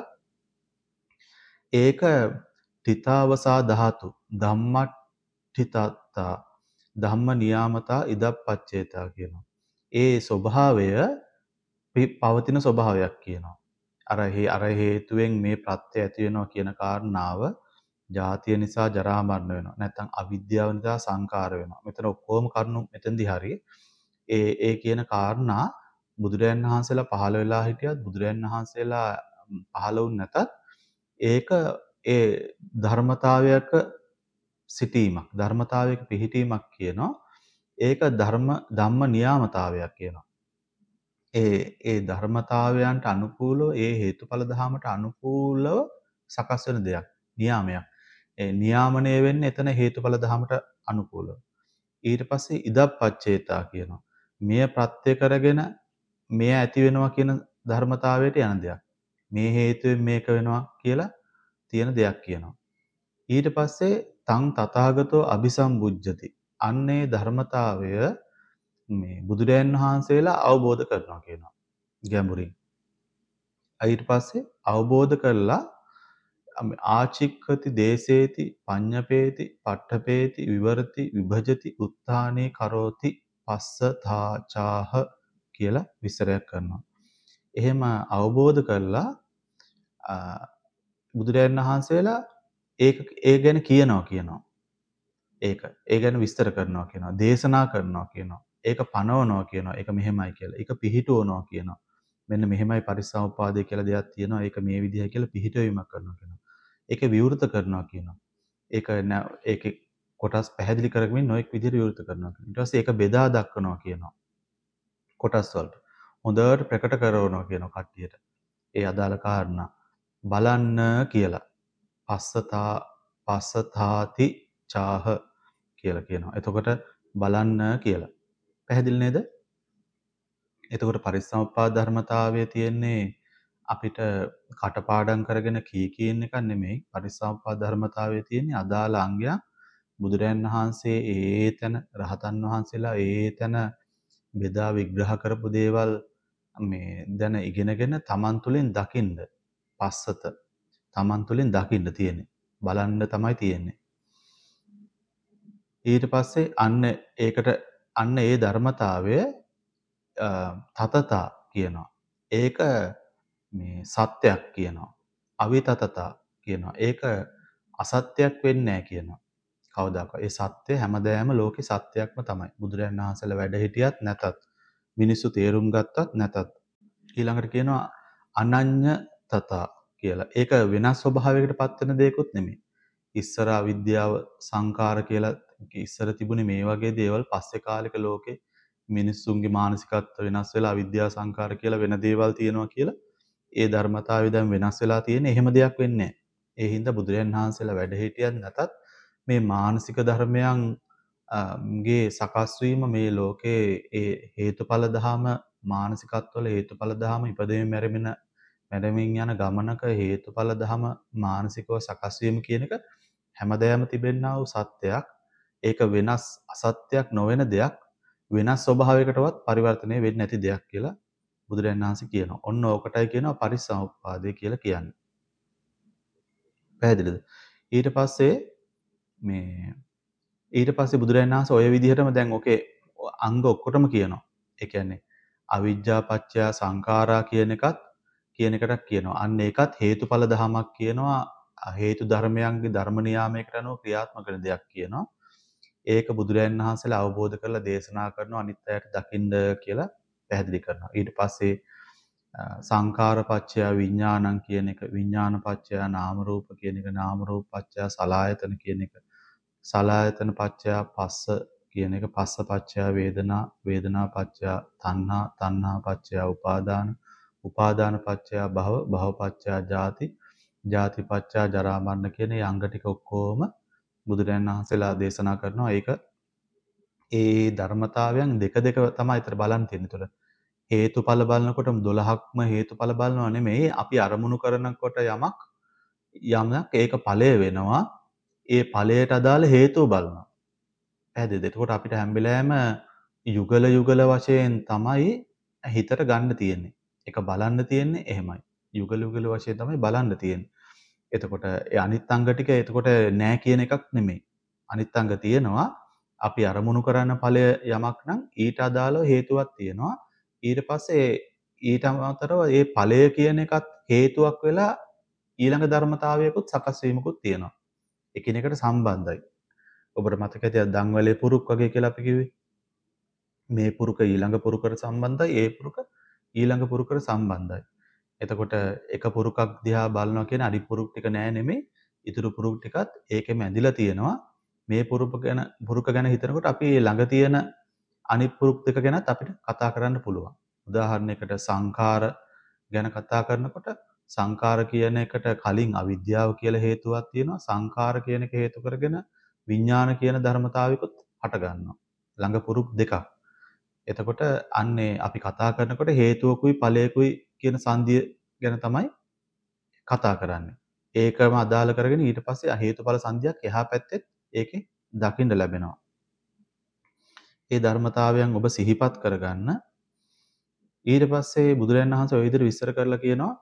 ඒක තිතාවසා ධාතු ධම්මට්ඨිතත්තා ධම්ම නියාමතා ඉදප්පච්චේතා කියනවා. ඒ ස්වභාවය පවතින ස්වභාවයක් කියනවා. අර අර හේතුවෙන් මේ ප්‍රත්‍ය ඇති වෙනවා කියන කාරණාව ජාතිය නිසා ජරා මරණ වෙනවා. නැත්නම් අවිද්‍යාව නිසා සංකාර වෙනවා. මෙතන ඔක්කොම කරුණු මෙතෙන්දී හරි ඒ ඒ කියන කාරණා බුදුරයන් වහන්සේලා පහළ වෙලා හිටියත් බුදුරයන් වහන්සේලා පහළ වුන් නැතත් ඒක ඒ ධර්මතාවයක සිටීමක් ධර්මතාවයක පිහිටීමක් කියනවා. ඒක ධර්ම ධම්ම නියාමතාවයක් කියනවා. ඒ ඒ ධර්මතාවයන්ට අනුකූලව ඒ හේතුඵල ධහමට අනුකූලව සකස් වෙන දෙයක්. නියාමයක්. ඒ නියාමනය වෙන්නේ එතන හේතුඵල ධහමට අනුකූලව. ඊට පස්සේ ඉදප්පච්චේතා කියනවා. මෙය ප්‍රත්‍ය කරගෙන මෙය ඇති වෙනවා කියන ධර්මතාවයට යන දෙයක්. මේ හේතුවෙන් මේක වෙනවා කියලා තියෙන දෙයක් කියනවා. ඊට පස්සේ තං තථාගතෝ අபிසම්බුජ්ජති. අන්නේ ධර්මතාවය මේ බුදුරයන් වහන්සේලා අවබෝධ කරනවා කියනවා. ගැඹුරින්. ඊට පස්සේ අවබෝධ කරලා ආචික්කති දේසේති පඤ්ඤපේති පට්ඨපේති විවරති විභජති උත්ථානේ කරෝති පස්සතාචාහ කියලා විස්තරයක් කරනවා. එහෙම අවබෝධ කරලා බුදුරයන් වහන්සේලා ඒක ඒ ගැන කියනවා කියනවා. ඒක ඒ ගැන විස්තර කරනවා කියනවා. දේශනා කරනවා කියනවා. ඒක පනවනවා කියනවා. ඒක මෙහෙමයි කියලා. ඒක පිහිටවනවා කියනවා. මෙන්න මෙහෙමයි පරිසම්පාදේ කියලා දෙයක් තියෙනවා. ඒක මේ විදිහයි කියලා පිහිටවීමක් කරනවා කියනවා. ඒක විවෘත කරනවා කියනවා. ඒක ඒකේ කොටස් පැහැදිලි කරගමින් නොඑක් විදිහට විවෘත කරනවා කියනවා. ඊට පස්සේ ඒක බෙදා දක්වනවා කියනවා. කොටස් වලට. හොඳට ප්‍රකට කරනවා කියනවා කට්ටියට. ඒ අදාළ කාරණා බලන්න කියලා. පස්සතා පස්සතාති චාහ කියලා කියනවා. එතකොට බලන්න කියලා. පැහැදිලි නේද? එතකොට පරිසම්පාද ධර්මතාවයේ තියෙන්නේ අපිට කටපාඩම් කරගෙන කී කියන එක නෙමෙයි. පරිසම්පාද ධර්මතාවයේ තියෙන්නේ අදාළ අංගයන් බුදුරයන් වහන්සේ ඒ තැන රහතන් වහන්සේලා ඒ තැන බෙදා විග්‍රහ කරපු දේවල් මේ දැන ඉගෙනගෙන තමන් තුළින් දකින්න. පස්සත තමන් තුළින් දකින්න තියෙන්නේ. බලන්න තමයි තියෙන්නේ. ඊට පස්සේ අන්න ඒකට අන්න ඒ ධර්මතාවය තතතා කියනවා. ඒක මේ සත්‍යයක් කියනවා. අවිතතතා කියනවා. ඒක අසත්‍යයක් වෙන්නේ නැහැ කියනවා. කවදාකවත්. ඒ සත්‍ය හැමදාම ලෝකේ සත්‍යයක්ම තමයි. බුදුරජාණන් වහන්සේලා වැඩ හිටියත් නැතත් මිනිස්සු තේරුම් ගත්තත් නැතත්. ඊළඟට කියනවා අනඤ්‍ය තතා කියලා. ඒක වෙනස් ස්වභාවයකට පත් වෙන දෙයක්වත් නෙමෙයි. ඉස්සර අවිද්‍යාව සංකාර කියලා ඉස්සර තිබුණේ මේ වගේ දේවල්. පස්සේ කාලෙක ලෝකේ මිනිස්සුන්ගේ මානසිකත්ව වෙනස් වෙලා අවිද්‍යාව සංකාර කියලා වෙන දේවල් තියෙනවා කියලා ඒ ධර්මතාවය දැන් වෙනස් වෙලා තියෙන. එහෙම දෙයක් වෙන්නේ නැහැ. ඒ හින්දා බුදුරජාණන් වහන්සේලා වැඩ හිටියත් නැතත් මේ මානසික ධර්මයන් ගේ සකස් වීම මේ ලෝකේ ඒ හේතුඵල ධහම මානසිකත්වවල හේතුඵල ධහම ඉපදෙමින් මැරෙමින් මැරෙමින් යන ගමනක හේතුඵල ධහම මානසිකව සකස් වීම කියන එක හැමදෑම තිබෙනා වූ සත්‍යයක්. ඒක වෙනස් අසත්‍යයක් නොවන දෙයක්. වෙනස් ස්වභාවයකටවත් පරිවර්තනය වෙන්නේ නැති දෙයක් කියලා බුදුරජාණන් වහන්සේ කියනවා. ඔන්න ඕකටයි කියනවා පරිසම්පාදේ කියලා කියන්නේ. පැහැදිලිද? ඊට පස්සේ මේ ඊට පස්සේ බුදුරජාණන් වහන්සේ ඔය විදිහටම දැන් ඔකේ අංග ඔක්කොටම කියනවා. ඒ කියන්නේ අවිජ්ජා පත්‍ය සංඛාරා කියන එකත් කියන එකටත් කියනවා. අන්න ඒකත් හේතුඵල ධමයක් කියනවා. හේතු ධර්මයන්ගේ ධර්ම නියාමයකට අනුව ක්‍රියාත්මක වෙන දෙයක් කියනවා. ඒක බුදුරජාණන් වහන්සේලා අවබෝධ කරලා දේශනා කරනවා අනිත් අයට දකින්න කියලා පැහැදිලි කරනවා. ඊට පස්සේ සංඛාර පත්‍ය විඥානං කියන එක විඥාන පත්‍ය නාම රූප කියන එක නාම රූප පත්‍ය සලආයතන කියන එක සලආයතන පත්‍ය පස්ස කියන එක පස්ස පත්‍ය වේදනා වේදනා පත්‍ය තණ්හා තණ්හා පත්‍ය උපාදාන උපාදාන පත්‍ය භව භව පත්‍ය ජාති ජාති පත්‍ය ජරා මරණ කියන මේ අංග ටික ඔක්කොම බුදුරජාණන් වහන්සේලා දේශනා කරනවා. ඒක ඒ ධර්මතාවයන් දෙක දෙක තමයි ඊතර බලන්න තියෙන්නේ. ඒතර හේතුඵල බලනකොටම දොළහක්ම හේතුඵල බලනව නෙමෙයි. අපි අරමුණු කරනකොට යමක් යමක් ඒක ඵලය වෙනවා. ඒ ඵලයට අදාළ හේතුව බලනවා. පැහැදිලිද? එතකොට අපිට හැම වෙලාවෙම යුගල යුගල වශයෙන් තමයි හිතට ගන්න තියෙන්නේ. ඒක බලන්න තියෙන්නේ එහෙමයි. යුගල යුගල වශයෙන් තමයි බලන්න තියෙන්නේ. එතකොට ඒ අනිත් අංග ටික එතකොට නෑ කියන එකක් නෙමෙයි. අනිත් අංග තියෙනවා. අපි අරමුණු කරන ඵලය යමක් නම් ඊට අදාළව හේතුවක් තියෙනවා. ඊට පස්සේ ඊට අමතරව මේ ඵලය කියන එකත් හේතුවක් වෙලා ඊළඟ ධර්මතාවයකුත් සකස් වීමකුත් තියෙනවා. එකිනෙකට සම්බන්ධයි. ඔබට මතක ඇති දන්වැලේ පුරුක් වගේ කියලා අපි කිව්වේ. මේ පුරුක ඊළඟ පුරුකට සම්බන්ධයි. ඒ පුරුක ඊළඟ පුරුකට සම්බන්ධයි. එතකොට එක පුරුකක් දිහා බලනවා කියන අනිත් පුරුක් ටික නෑ නෙමෙයි. ඊතුරු පුරුක් ටිකත් ඒකෙම ඇඳිලා තියෙනවා. මේ පුරුක ගැන පුරුක ගැන හිතනකොට අපි ළඟ තියෙන අනිත් පුරුක් දෙක ගැනත් අපිට කතා කරන්න පුළුවන්. උදාහරණයකට සංඛාර ගැන කතා කරනකොට සංඛාර කියන එකට කලින් අවිද්‍යාව කියලා හේතුවක් තියෙනවා. සංඛාර කියන එක හේතු කරගෙන විඥාන කියන ධර්මතාවිකුත් හට ගන්නවා. ළඟ පුරුක් දෙකක්. එතකොට අන්නේ අපි කතා කරනකොට හේතුවකුයි ඵලයකුයි කියන සංදිය ගැන තමයි කතා කරන්නේ. ඒකම අදාළ කරගෙන ඊට පස්සේ හේතුඵල සංදියක් එහා පැත්තෙත් ඒකේ දකින්න ලැබෙනවා. ඒ ධර්මතාවයන් ඔබ සිහිපත් කරගන්න. ඊට පස්සේ බුදුරජාණන් වහන්සේ ওই විදිහට විස්තර කරලා කියනවා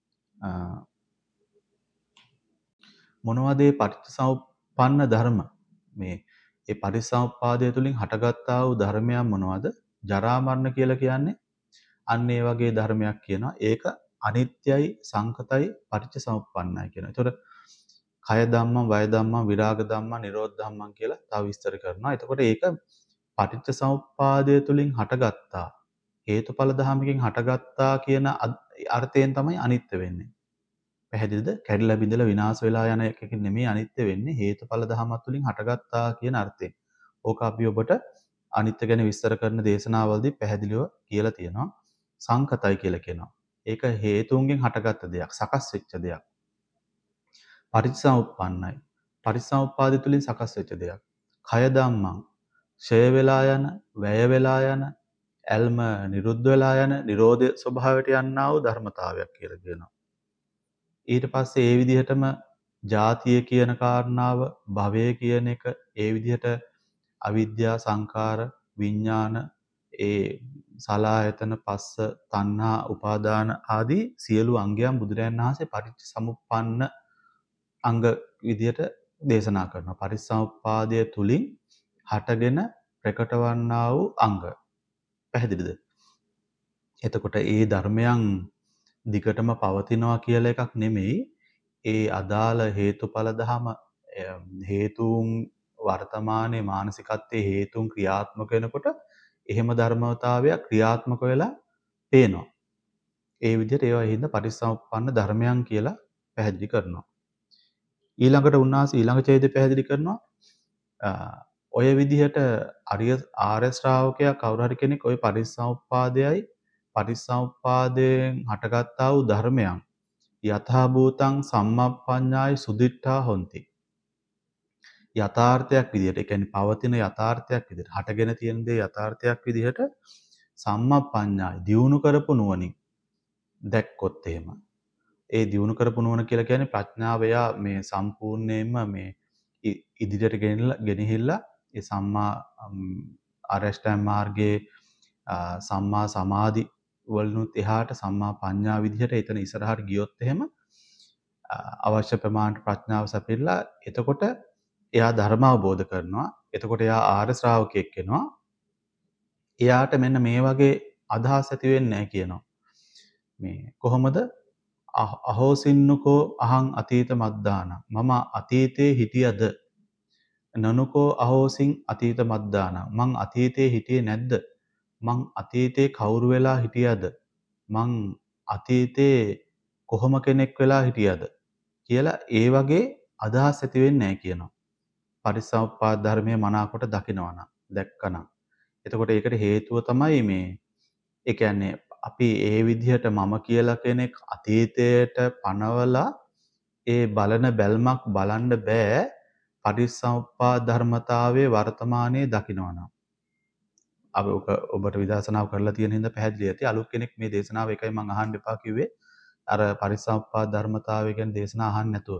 මොනවද මේ පටිච්චසමුප්පන්න ධර්ම මේ ඒ පටිච්චසමුප්පාදය තුලින් හටගත්තා වූ ධර්මයන් මොනවද? ජරා මරණ කියලා කියන්නේ අන්න ඒ වගේ ධර්මයක් කියනවා. ඒක අනිත්‍යයි, සංකතයි, පටිච්චසමුප්පන්නයි කියනවා. ඒතකොට කය ධම්මං, වය ධම්මං, විරාග ධම්මං, නිරෝධ ධම්මං කියලා තව විස්තර කරනවා. එතකොට ඒක පටිච්චසමුප්පාදය තුලින් හටගත්තා. හේතුඵල ධර්මකින් හටගත්තා කියන අර්ථයෙන් තමයි අනිත්‍ය වෙන්නේ. පැහැදිලිද? කැඩිලා බිඳලා විනාශ වෙලා යන එකකින් නෙමෙයි අනිත්‍ය වෙන්නේ. හේතුඵල ධර්මات තුලින් හටගත්තා කියන අර්ථයෙන්. ඕක අපි ඔබට අනිත්‍ය ගැන විස්තර කරන දේශනාවලදී පැහැදිලිව කියලා තියෙනවා. සංකතයි කියලා කියනවා. ඒක හේතුන්ගෙන් හටගත්ත දෙයක්, සකස් වෙච්ච දෙයක්. පටිච්චසමුප්පන්නයි. පටිච්චසමුප්පාදය තුලින් සකස් වෙච්ච දෙයක්. කය ධම්මං, ක්ෂය වෙලා යන, වැය වෙලා යන, ඇල්ම නිරුද්ධ වෙලා යන, නිරෝධ ස්වභාවයට යන්නා වූ ධර්මතාවයක් කියලා කියනවා. ඊට පස්සේ ඒ විදිහටම ජාතිය කියන කාරණාව, භවය කියන එක, ඒ විදිහට අවිද්‍යා, සංඛාර, විඥාන, ඒ සලආයතන, පස්ස, තණ්හා, උපාදාන ආදී සියලු අංගයන් බුදුරජාණන් වහන්සේ පටිච්චසමුප්පන්න අංග විදිහට දේශනා කරනවා. පටිච්චසමුප්පාදය තුලින් හටගෙන ප්‍රකටවන්නා වූ අංග. පැහැදිලිද? එතකොට ඒ ධර්මයන් දිගටම පවතිනවා කියලා එකක් නෙමෙයි. ඒ අදාළ හේතුඵල ධම හේතුන් වර්තමානයේ මානසිකත්වයේ හේතුන් ක්‍රියාත්මක වෙනකොට එහෙම ධර්මතාවයක් ක්‍රියාත්මක වෙලා පේනවා. ඒ විදිහට ඒවා හින්දා පටිච්චසමුප්පන්න ධර්මයන් කියලා පැහැදිලි කරනවා. ඊළඟට උන්වහන්සේ ඊළඟ ඡේදය පැහැදිලි කරනවා. ඔය විදිහට ආර්ය ආර්ය ශ්‍රාවකයා කවුරු හරි කෙනෙක් ওই පටිච්චසමුප්පාදයයි පටිච්චසමුප්පාදයෙන් හටගත්තා වූ ධර්මයන් යථා භූතං සම්මප්පඤ්ඤාය සුදිට්ඨා හොಂತಿ. යථාර්ථයක් විදිහට, ඒ කියන්නේ පවතින යථාර්ථයක් විදිහට, හටගෙන තියෙන දේ යථාර්ථයක් විදිහට සම්මප්පඤ්ඤාය දියුණු කරපු නුවණින් දැක්කොත් එහෙම. ඒ දියුණු කරපු නුවණ කියලා කියන්නේ ප්‍රඥාව යා මේ සම්පූර්ණයෙන්ම මේ ඉදිරියට ගෙනලා ගෙනහිල්ලා ඒ සම්මා අරෂ්ඨාංග මාර්ගයේ සම්මා සමාධි වලනුත් එහාට සම්මා ප්‍රඥා විදිහට එතන ඉස්සරහට ගියොත් එහෙම අවශ්‍ය ප්‍රමාණයට ප්‍රඥාව සපිරලා එතකොට එයා ධර්ම අවබෝධ කරනවා. එතකොට එයා ආර්ය ශ්‍රාවකයෙක් වෙනවා. එයාට මෙන්න මේ වගේ අදහස් ඇති වෙන්නේ නැහැ කියනවා. මේ කොහොමද? අහෝසින්නකෝ අහං අතීත මද්දාන. මම අතීතේ හිටියද? නනුකෝ අහෝසින් අතීත මද්දාන. මං අතීතේ හිටියේ නැද්ද? මං අතීතේ කවුරු වෙලා හිටියද? මං අතීතේ කොහොම කෙනෙක් වෙලා හිටියද? කියලා ඒ වගේ අදහස් ඇති වෙන්නේ නැහැ කියනවා. පටිච්චසමුප්පාද ධර්මයේ මනාකොට දකිනවනම්, දැක්කනම්. එතකොට ඒකට හේතුව තමයි මේ ඒ කියන්නේ අපි ඒ විදිහට මම කියලා කෙනෙක් අතීතයට පනවලා ඒ බලන බැල්මක් බලන්න බෑ පටිච්චසමුප්පාද ධර්මතාවයේ වර්තමානයේ දකිනවනම්. අපි ඔක ඔබට විදර්ශනාව කරලා තියෙන හින්දා පැහැදිලි ඇති. අලුත් කෙනෙක් මේ දේශනාව එකයි මම අහන්න එපා කිව්වේ. අර පටිච්චසමුප්පාද ධර්මතාවය ගැන දේශනා අහන්න නැතුව.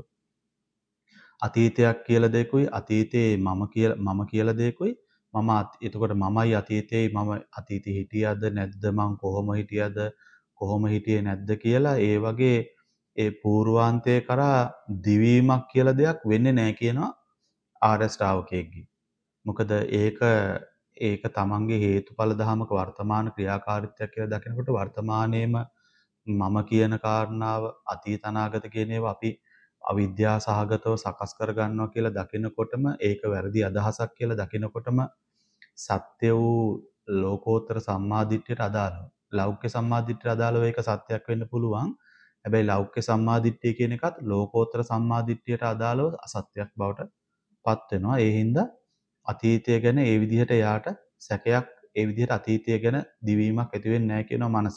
අතීතයක් කියලා දෙයක්ුයි අතීතේ මම කියලා මම කියලා දෙයක්ුයි මම එතකොට මමයි අතීතේ මම අතීතේ හිටියද නැද්ද මං කොහොම හිටියද කොහොම හිටියේ නැද්ද කියලා ඒ වගේ ඒ පූර්වාන්තයේ කරා දිවීමක් කියලා දෙයක් වෙන්නේ නැහැ කියනවා ආර්ය ශ්‍රාවකයෙක්ගේ. මොකද ඒක ඒක තමන්ගේ හේතුඵල ධමක වර්තමාන ක්‍රියාකාරීත්වයක් කියලා දකිනකොට වර්තමානයේම මම කියන කාරණාව අතීත අනාගත කියන ඒවා අපි අවිද්‍යා සහගතව සකස් කර ගන්නවා කියලා දකිනකොටම ඒක වැරදි අදහසක් කියලා දකිනකොටම සත්‍ය වූ ලෝකෝත්තර සම්මාදිට්ඨියට අදාළව ලෞකික සම්මාදිට්ඨියට අදාළව ඒක සත්‍යයක් වෙන්න පුළුවන්. හැබැයි ලෞකික සම්මාදිට්ඨිය කියන එකත් ලෝකෝත්තර සම්මාදිට්ඨියට අදාළව අසත්‍යයක් බවට පත් වෙනවා. ඒ හින්දා අතීතය ගැන ඒ විදිහට යාට සැකයක් ඒ විදිහට අතීතය ගැන දිවීමක් ඇති වෙන්නේ නැහැ කියනවා මනස.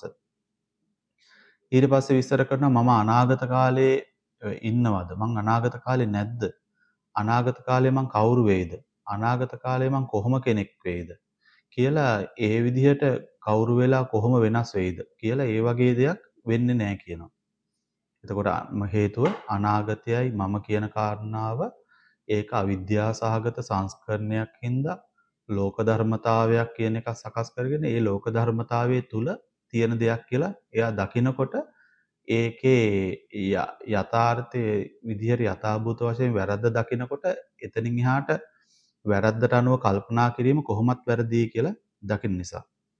ඊට පස්සේ විස්තර කරනවා මම අනාගත කාලේ ඉන්නවද? මං අනාගත කාලේ නැද්ද? අනාගත කාලේ මං කවුරු වෙයිද? අනාගත කාලේ මං කොහොම කෙනෙක් වෙයිද? කියලා ඒ විදිහට කවුරු වෙලා කොහොම වෙනස් වෙයිද කියලා ඒ වගේ දෙයක් වෙන්නේ නැහැ කියනවා. එතකොට හේතුව අනාගතයයි මම කියන කාරණාව ඒක අවිද්‍යා සහගත සංස්කරණයක් හින්දා ලෝක ධර්මතාවයක් කියන එක සකස් කරගෙන ඒ ලෝක ධර්මතාවයේ තුල තියෙන දෙයක් කියලා එයා දකිනකොට ඒකේ යථාර්ථයේ විදිහට යථාභූත වශයෙන් වැරද්ද දකිනකොට එතනින් එහාට වැරද්දට අනුව කල්පනා කිරීම කොහොමත් වැරදි කියලා දකින නිසා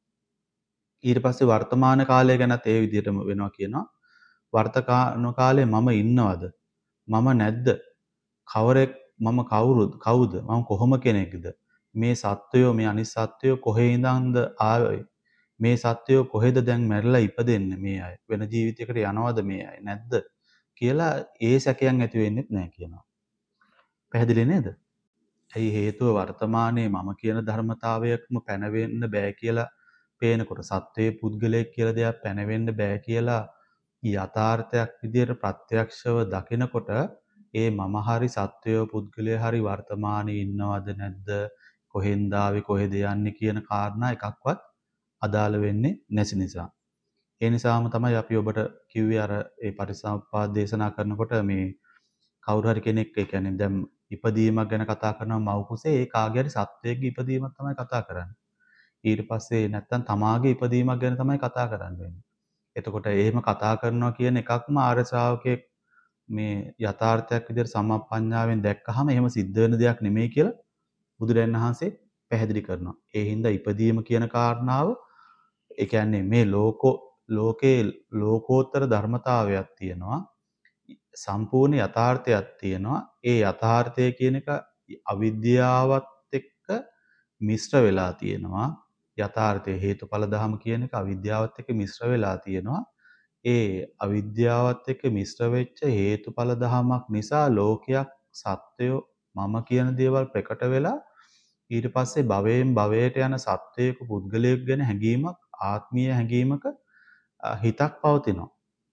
ඊට පස්සේ වර්තමාන කාලය ගැනත් ඒ විදිහටම වෙනවා කියනවා වර්තමාන කාලේ මම ඉන්නවද මම නැද්ද කවරෙක් මම කවුරුද කවුද මම කොහොම කෙනෙක්ද මේ සත්වයෝ මේ අනිත් සත්වයෝ කොහේ ඉඳන්ද ආවේ මේ සත්වයෝ කොහෙද දැන් මැරිලා ඉපදෙන්නේ මේ අය වෙන ජීවිතයකට යනවද මේ අය නැද්ද කියලා ඒ සැකයන් ඇති වෙන්නේ නැහැ කියනවා පැහැදිලි නේද ඇයි හේතුව වර්තමානයේ මම කියන ධර්මතාවයක්ම පැනවෙන්න බෑ කියලා පේනකොට සත්වයේ පුද්ගලයෙක් කියලා දෙයක් පැනවෙන්න බෑ කියලා යථාර්ථයක් විදියට ප්‍රත්‍යක්ෂව දකිනකොට ඒ මම හරි සත්වයෝ පුද්ගලයා හරි වර්තමානයේ ඉන්නවද නැද්ද කොහෙන්ද ආවේ කොහෙද යන්නේ කියන කාරණා එකක්වත් අදාළ වෙන්නේ නැති නිසා. ඒ නිසාම තමයි අපි ඔබට කිව්වේ අර ඒ පටිච්චසමුප්පාද දේශනා කරනකොට මේ කවුරු හරි කෙනෙක් ඒ කියන්නේ දැන් ඉපදීමක් ගැන කතා කරනවා මව් කුසේ ඒ කාගේ හරි සත්වයකගේ ඉපදීමක් තමයි කතා කරන්නේ. ඊට පස්සේ නැත්තම් තමාගේ ඉපදීමක් ගැන තමයි කතා කරන්න වෙන්නේ. එතකොට එහෙම කතා කරනවා කියන එකක්ම ආර්ය ශ්‍රාවකයෙක් මේ යථාර්ථයක් විදිහට සම්මප්පඤ්ඤාවෙන් දැක්කහම එහෙම සිද්ධ වෙන දෙයක් නෙමෙයි කියලා බුදුරජාණන් වහන්සේ පැහැදිලි කරනවා. ඒ හින්දා ඉපදීම කියන කාරණාව ඒ කියන්නේ මේ ලෝකෝ ලෝකේ ලෝකෝත්තර ධර්මතාවයක් තියෙනවා. සම්පූර්ණ යථාර්ථයක් තියෙනවා. ඒ යථාර්ථය කියන එක අවිද්‍යාවත් එක්ක මිශ්‍ර වෙලා තියෙනවා. යථාර්ථයේ හේතුඵල ධම කියන එක අවිද්‍යාවත් එක්ක මිශ්‍ර වෙලා තියෙනවා. ඒ අවිද්‍යාවත් එක්ක මිශ්‍ර වෙච්ච හේතුඵල ධමයක් නිසා ලෝකයක් සත්වයෝ මම කියන දේවල් ප්‍රකට වෙලා ඊට පස්සේ භවයෙන් භවයට යන සත්වයක පුද්ගලයෙක් ගැන හැඟීමක් ආත්මීය හැඟීමක හිතක් පවතිනවා.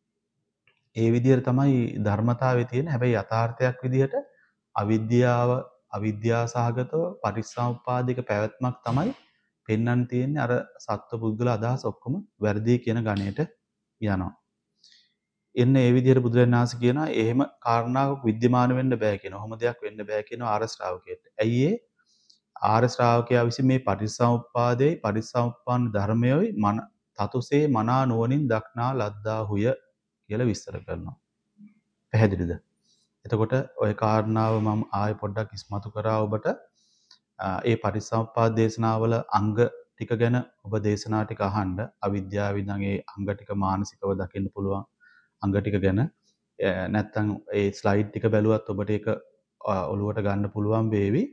ඒ විදිහට තමයි ධර්මතාවයේ තියෙන හැබැයි යථාර්ථයක් විදිහට අවිද්‍යාව අවිද්‍යා සහගතව පටිච්චසමුප්පාදික පැවැත්මක් තමයි පෙන්වන්න තියෙන්නේ අර සත්ව පුද්ගල අදහස් ඔක්කොම වැරදි කියන ගණයට යනවා. එන්න ඒ විදිහට බුදුරජාණන් වහන්සේ කියනවා එහෙම කාරණාවක් විද්‍යමාන වෙන්න බෑ කියනවා. ඔහොම දෙයක් වෙන්න බෑ කියනවා ආර්ය ශ්‍රාවකයට. ඇයි ඒ ආර්ය ශ්‍රාවකයා විසින් මේ පටිච්චසමුප්පාදේ පටිච්චසමුප්පන්න ධර්මයෝයි මන තතුසේ මනා නුවණින් දක්නා ලද්දාහුය කියලා විස්තර කරනවා. පැහැදිලිද? එතකොට ওই කාරණාව මම ආයෙ පොඩ්ඩක් ඉස්මතු කරා ඔබට. ඒ පටිච්චසමුප්පාද දේශනාවල අංග ටික ගැන ඔබ දේශනා ටික අහන්න. අවිද්‍යාව ඉඳන් ඒ අංග ටික මානසිකව දකින්න පුළුවන් අංග ටික ගැන. නැත්තම් ඒ ස්ලයිඩ් ටික බැලුවත් ඔබට ඒක ඔලුවට ගන්න පුළුවන් වේවි.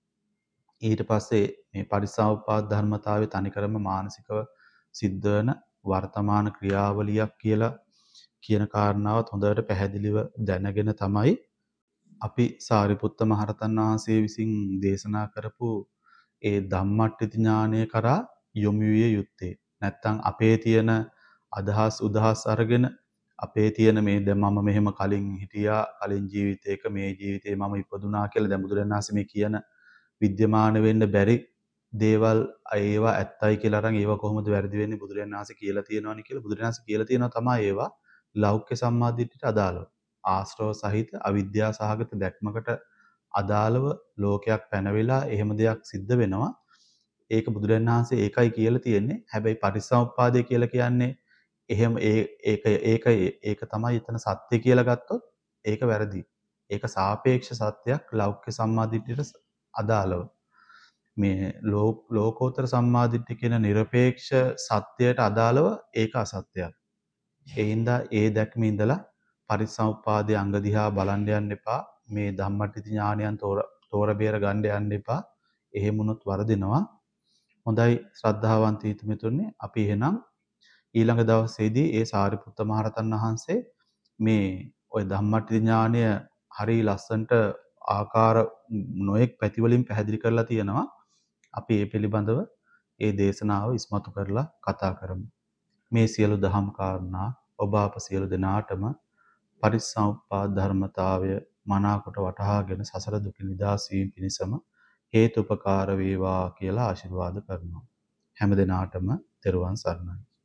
ඊට පස්සේ මේ පටිච්චසමුප්පාද ධර්මතාවයේ තනිකරම මානසිකව සිද්ධ වෙන වර්තමාන ක්‍රියාවලියක් කියලා කියන කාරණාවත් හොඳට පැහැදිලිව දැනගෙන තමයි අපි සාරිපුත්ත මහරතන් වහන්සේ විසින් දේශනා කරපු ඒ ධම්මට්ඨිත ඥානය කරා යොමු විය යුත්තේ. නැත්තම් අපේ තියෙන අදහස් උදහස් අරගෙන අපේ තියෙන මේ දැන් මම මෙහෙම කලින් හිටියා කලින් ජීවිතයක මේ ජීවිතේ මම ඉපදුනා කියලා දැන් බුදුරජාණන් වහන්සේ මේ කියන විද්‍යමාන වෙන්න බැරි දේවල් ඒවා ඇත්තයි කියලා අරන් ඒවා කොහොමද වැරදි වෙන්නේ බුදුරජාණන් වහන්සේ කියලා තියෙනවනේ කියලා බුදුරජාණන් වහන්සේ කියලා තියෙනවා තමයි ඒවා ලෞක්‍ය සම්මාදිට්ඨියට අදාළව ආශ්‍රව සහිත අවිද්‍යා සහගත දැක්මකට අදාළව ලෝකයක් පැනවිලා එහෙම දෙයක් සිද්ධ වෙනවා ඒක බුදුරජාණන් වහන්සේ ඒකයි කියලා තියෙන්නේ හැබැයි පටිච්චසමුප්පාදය කියලා කියන්නේ එහෙම ඒ ඒක ඒක ඒක තමයි එතන සත්‍ය කියලා ගත්තොත් ඒක වැරදි ඒක සාපේක්ෂ සත්‍යයක් ලෞක්‍ය සම්මාදිට්ඨියට අදාළව මේ ලෝකෝත්තර සම්මාදිට්ඨිය කියන নিরপেক্ষ සත්‍යයට අදාළව ඒක අසත්‍යයක් ඒ හින්දා ඒ දැක්ම ඉඳලා පරිසම්පාදයේ අංග දිහා බලන්න යන්න එපා. මේ ධම්මට්ඨිත ඥානයන් තෝර තෝර බේර ගන්න යන්න එපා. එහෙම වුණොත් වරදිනවා. හොඳයි ශ්‍රද්ධාවන්ත හිතමිතුරනේ අපි එහෙනම් ඊළඟ දවසේදී ඒ සාරිපුත්ත මහරතන් වහන්සේ මේ ওই ධම්මට්ඨිත ඥානය හරි ලස්සනට ආකාර නොඑක් පැති වලින් පැහැදිලි කරලා තියෙනවා. අපි මේ පිළිබඳව ඒ දේශනාව ඉස්මතු කරලා කතා කරමු. මේ සියලු දහම් කාරණා ඔබ අප සියලු දෙනාටම පටිච්චසමුප්පාද ධර්මතාවය මනාකොට වටහාගෙන සසර දුකින් නිදහස් වීම පිණිසම හේතුපකාර වේවා කියලා ආශිර්වාද කරනවා. හැම දිනාටම තෙරුවන් සරණයි.